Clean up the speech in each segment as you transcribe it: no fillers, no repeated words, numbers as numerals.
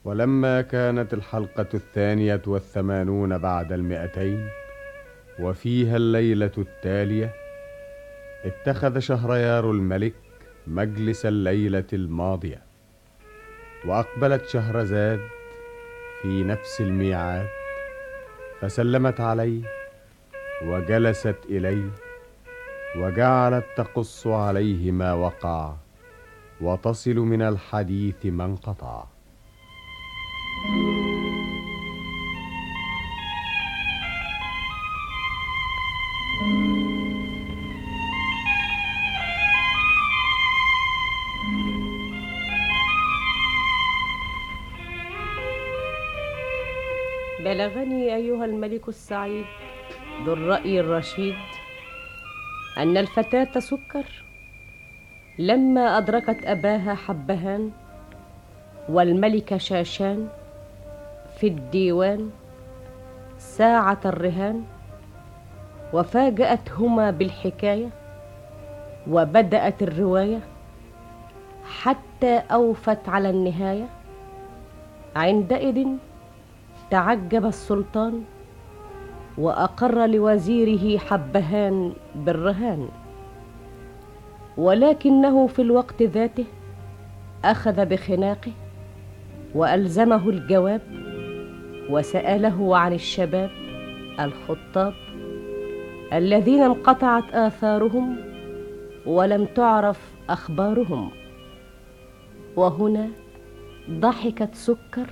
ولما كانت الحلقة 82 بعد 200 وفيها الليلة التالية، اتخذ شهريار الملك مجلس الليلة الماضية، وأقبلت شهرزاد في نفس الميعاد، فسلمت عليه وجلست إليه، وجعلت تقص عليه ما وقع وتصل من الحديث ما انقطع. بلغني أيها الملك السعيد ذو الرأي الرشيد أن الفتاة سكر لما أدركت أباها حبهان والملك شاشان في الديوان ساعة الرهان، وفاجأتهما بالحكاية وبدأت الرواية حتى أوفت على النهاية. عندئذ تعجب السلطان وأقر لوزيره حبهان بالرهان، ولكنه في الوقت ذاته أخذ بخناقه وألزمه الجواب، وسأله عن الشباب الخطاب الذين انقطعت آثارهم ولم تعرف أخبارهم. وهنا ضحكت سكر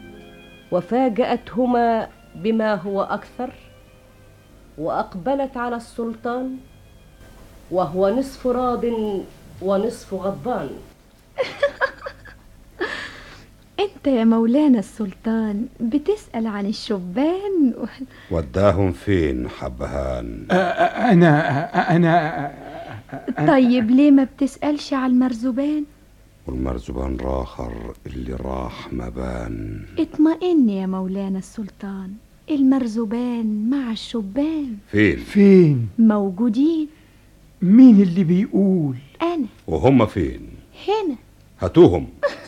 وفاجأتهما بما هو أكثر، وأقبلت على السلطان وهو نصف راض ونصف غضبان. انت يا مولانا السلطان بتسأل عن الشبان وداهم فين حبهان؟ أنا طيب ليه ما بتسألش على المرزبان؟ والمرزبان راخر اللي راح ما بان. اطمئن يا مولانا السلطان، المرزبان مع الشبان. فين؟ موجودين. مين اللي بيقول؟ أنا. وهم فين؟ هنا. هاتوهم.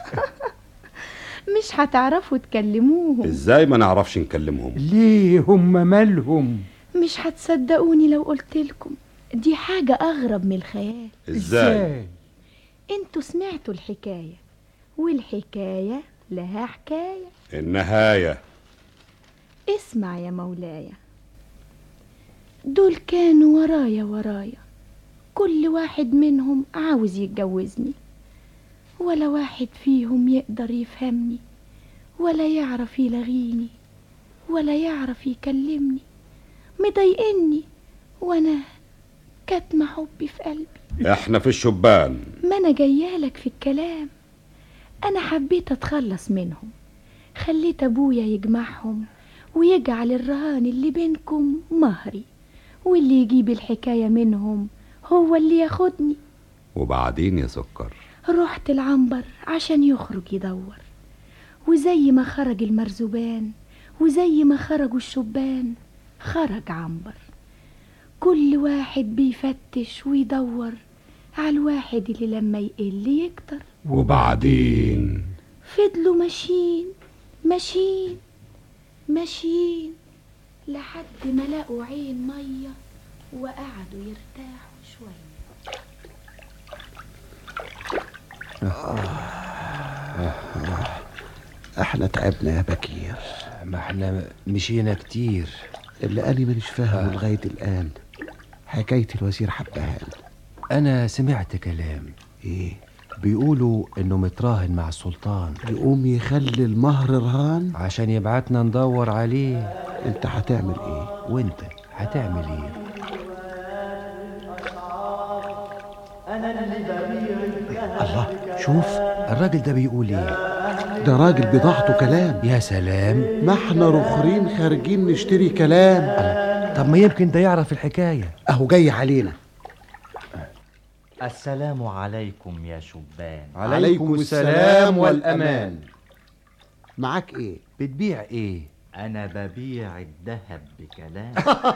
مش هتعرفوا تكلموهم. ازاي ما نعرفش نكلمهم؟ ليه هم مالهم؟ مش هتصدقوني لو قلتلكم، دي حاجة أغرب من الخيال. ازاي؟ انتوا سمعتوا الحكاية، والحكاية لها حكاية. النهاية. اسمع يا مولاي، دول كانوا ورايا كل واحد منهم عاوز يتجوزني، ولا واحد فيهم يقدر يفهمني ولا يعرف يلغيني ولا يعرف يكلمني، مضايقني وانا كاتمة حبي في قلبي. احنا في الشبان. ما انا جايالك في الكلام، انا حبيت اتخلص منهم، خليت ابويا يجمعهم ويجعل الرهان اللي بينكم مهري، واللي يجيب الحكاية منهم هو اللي ياخدني. وبعدين يا سكر؟ رحت العنبر عشان يخرج يدور، وزي ما خرج المرزبان وزي ما خرجوا الشبان خرج عنبر، كل واحد بيفتش ويدور على الواحد اللي لما يقل يكتر. وبعدين فضلوا ماشيين لحد ما لقوا عين مية وقعدوا يرتاحوا شوية. احنا تعبنا يا بكير. ما احنا مشينا كتير. اللي أنا مانيش فاهمه لغاية الآن حكاية الوزير حبهان. أنا سمعت كلام. إيه؟ بيقولوا إنه متراهن مع السلطان، يقوم يخلي المهر رهان عشان يبعتنا ندور عليه. أنت هتعمل إيه؟ وأنت هتعمل إيه؟ الله، شوف الراجل ده بيقول إيه. ده راجل بضاعته كلام. يا سلام، ما احنا رخرين خارجين نشتري كلام. طب ما يمكن ده يعرف الحكاية. أهو جاي علينا. السلام عليكم يا شبان. عليكم السلام والأمان. معاك إيه؟ بتبيع إيه؟ أنا ببيع الذهب بكلام.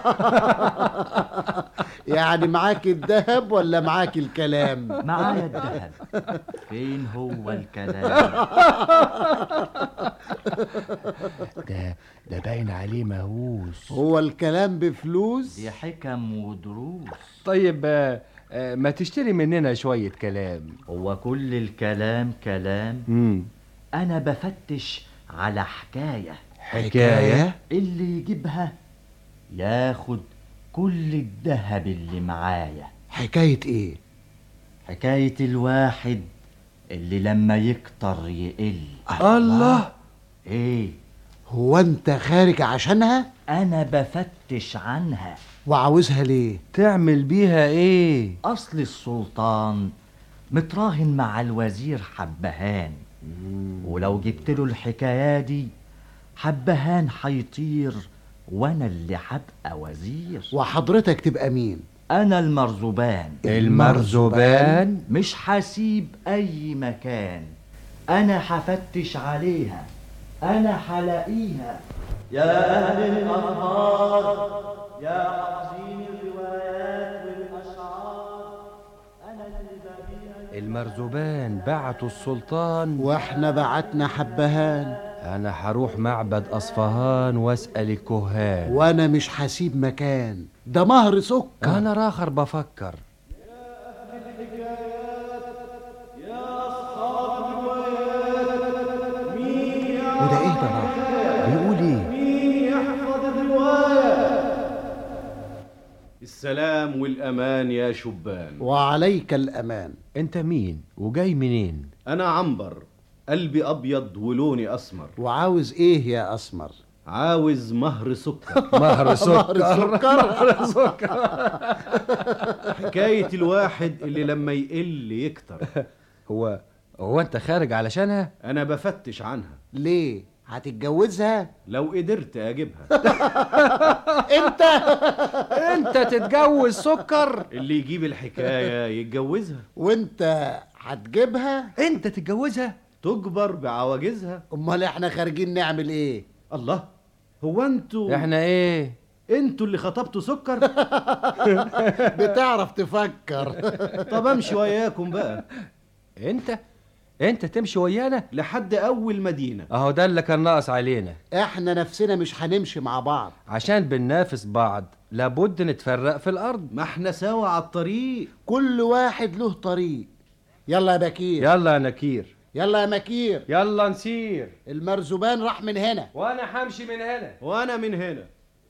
يعني معاك الذهب ولا معاك الكلام؟ معايا الذهب، فين هو الكلام؟ ده باين عليه مهووس. هو الكلام بفلوس؟ دي حكم ودروس. طيب ما تشتري مننا شوية كلام. هو كل الكلام كلام؟ أنا بفتش على حكاية. حكاية؟ اللي يجيبها ياخد كل الذهب اللي معايا. حكاية ايه؟ حكاية الواحد اللي لما يكتر يقل. الله. ايه؟ هو انت خارج عشانها؟ انا بفتش عنها. وعاوزها ليه؟ تعمل بيها ايه؟ اصل السلطان متراهن مع الوزير حبهان، ولو جبت له الحكاية دي حبهان هيطير وانا اللي هبقى وزير. وحضرتك تبقى مين؟ انا المرزبان. المرزبان؟ مش هسيب اي مكان، انا هفتش عليها، انا هلاقيها. يا اهل الاخبار، يا حافظين الروايات والاشعار، انا اللي ببيع. المرزبان بعتوا السلطان واحنا بعتنا حبهان. انا هروح معبد اصفهان واسأل الكهان. وانا مش هسيب مكان، ده مهر سكر. انا راخر بفكر. وده ايه ده راخر؟ بيقول ايه؟ السلام والأمان يا شبان. وعليك الأمان. انت مين وجاي منين؟ أنا عنبر، قلبي أبيض ولوني أسمر. وعاوز ايه يا أسمر؟ عاوز مهر سكر. مهر سكر. مهر سكر. حكاية الواحد اللي لما يقل يكتر. هو انت خارج علشانها؟ أنا بفتش عنها. ليه؟ هتتجوزها؟ لو قدرت أجيبها. انت تتجوز سكر؟ اللي يجيب الحكاية يتجوزها. وانت هتجيبها؟ انت تتجوزها؟ تجبر بعواجزها. امال احنا خارجين نعمل ايه؟ الله، هو انتوا احنا ايه؟ انتوا اللي خطبتوا سكر؟ بتعرف تفكر. طب امشي وياكم بقى. انت تمشي ويانا لحد اول مدينة. اهو ده اللي كان ناقص علينا. احنا نفسنا مش هنمشي مع بعض. عشان بننافس بعض لابد نتفرق في الارض. ما احنا سوا على الطريق. كل واحد له طريق. يلا يا بكير. يلا يا نكير. يلا يا مكير. يلا نسير. المرزبان راح من هنا، وانا همشي من هنا، وانا من هنا.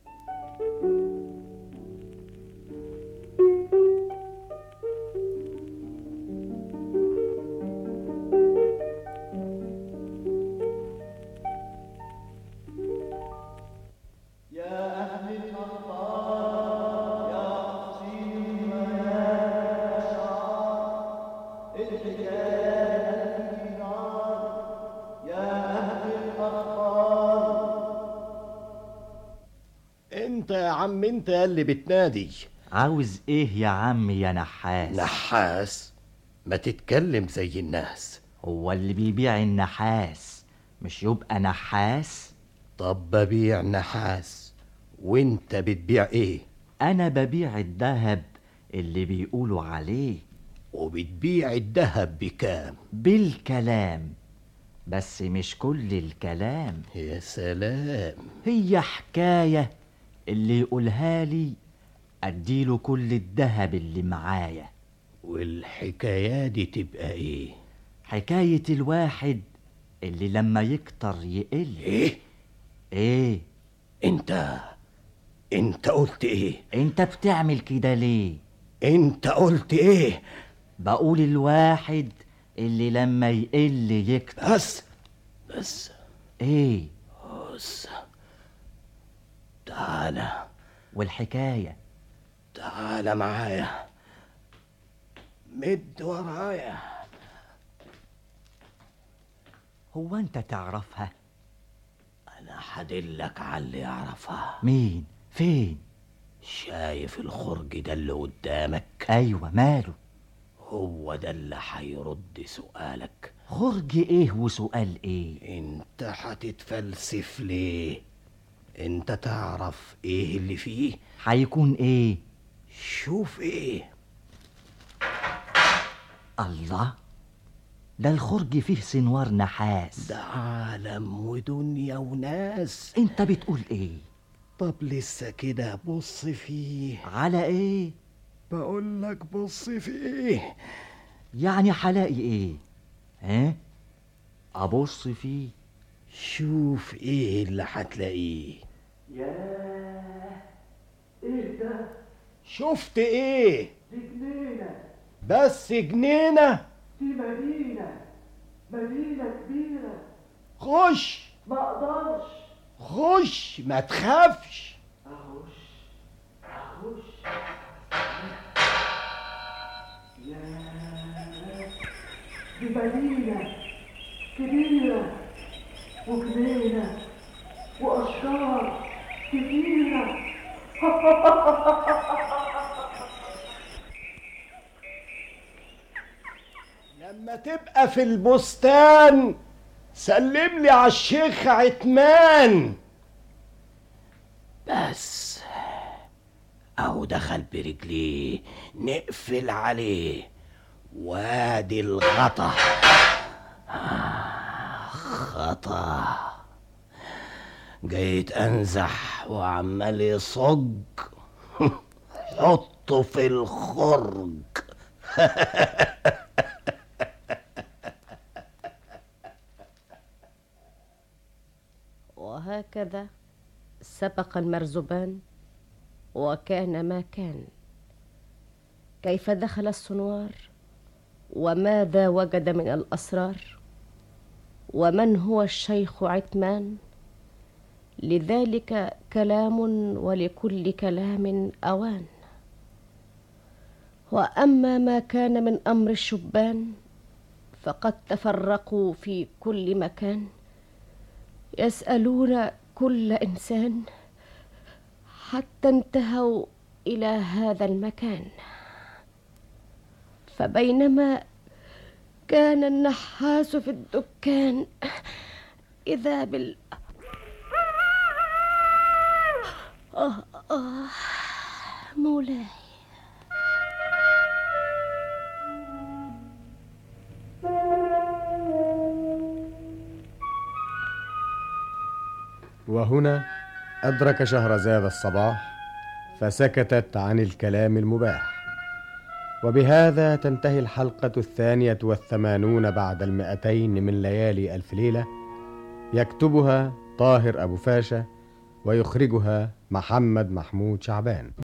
انت يا عم، انت اللي بتنادي. عاوز ايه يا عم يا نحاس؟ نحاس؟ ما تتكلم زي الناس. هو اللي بيبيع النحاس مش يبقى نحاس؟ طب ببيع نحاس، وانت بتبيع ايه؟ انا ببيع الذهب اللي بيقولوا عليه. وبتبيع الذهب بكام؟ بالكلام، بس مش كل الكلام. يا سلام، هي حكاية اللي يقولها لي اديله كل الذهب اللي معايا. والحكاية دي تبقى ايه؟ حكاية الواحد اللي لما يكتر يقل. ايه؟ انت قلت ايه؟ انت بتعمل كده ليه؟ انت قلت ايه؟ بقول الواحد اللي لما يقل يكتر. بس ايه؟ بس تعالى. والحكاية؟ تعالى معايا، مد ورايا. هو انت تعرفها؟ انا هدلك على اللي يعرفها. مين؟ فين؟ شايف الخرج ده اللي قدامك؟ ايوه، ماله؟ هو ده اللي هيرد سؤالك. خرج ايه وسؤال ايه؟ انت هتتفلسف ليه؟ انت تعرف ايه اللي فيه؟ هيكون ايه؟ شوف ايه. الله، ده الخرج فيه سنوار نحاس. ده عالم ودنيا وناس. انت بتقول ايه؟ طب لسه كده بص فيه. على ايه؟ بقول لك بص فيه. يعني هلاقي ايه؟ ها؟ ابص فيه. شوف ايه اللي هتلاقيه. ياه، ايه ده؟ شفت ايه؟ دي جنينة. بس جنينة؟ دي مدينة كبيرة. خش. ما اقدرش. خش ما تخافش. اخش. ياه، دي مدينة كبيرة وجنينة واشجار كتيرة. لما تبقى في البستان سلم لي على الشيخ عتمان. بس اهو دخل برجليه، نقفل عليه. وادي الغطا. غطا جاي انزح وعمال يصج. حطه في الخرج. وهكذا سبق المرزبان وكان ما كان. كيف دخل السنوار وماذا وجد من الأسرار ومن هو الشيخ عتمان، لذلك كلام ولكل كلام أوان. وأما ما كان من أمر الشبان فقد تفرقوا في كل مكان، يسألون كل إنسان حتى انتهوا إلى هذا المكان. فبينما كان النحاس في الدكان إذا مولاي. وهنا أدرك شهرزاد الصباح فسكتت عن الكلام المباح. وبهذا تنتهي الحلقة 82 بعد 200 من ليالي ألف ليلة. يكتبها طاهر أبو فاشا ويخرجها محمد محمود شعبان.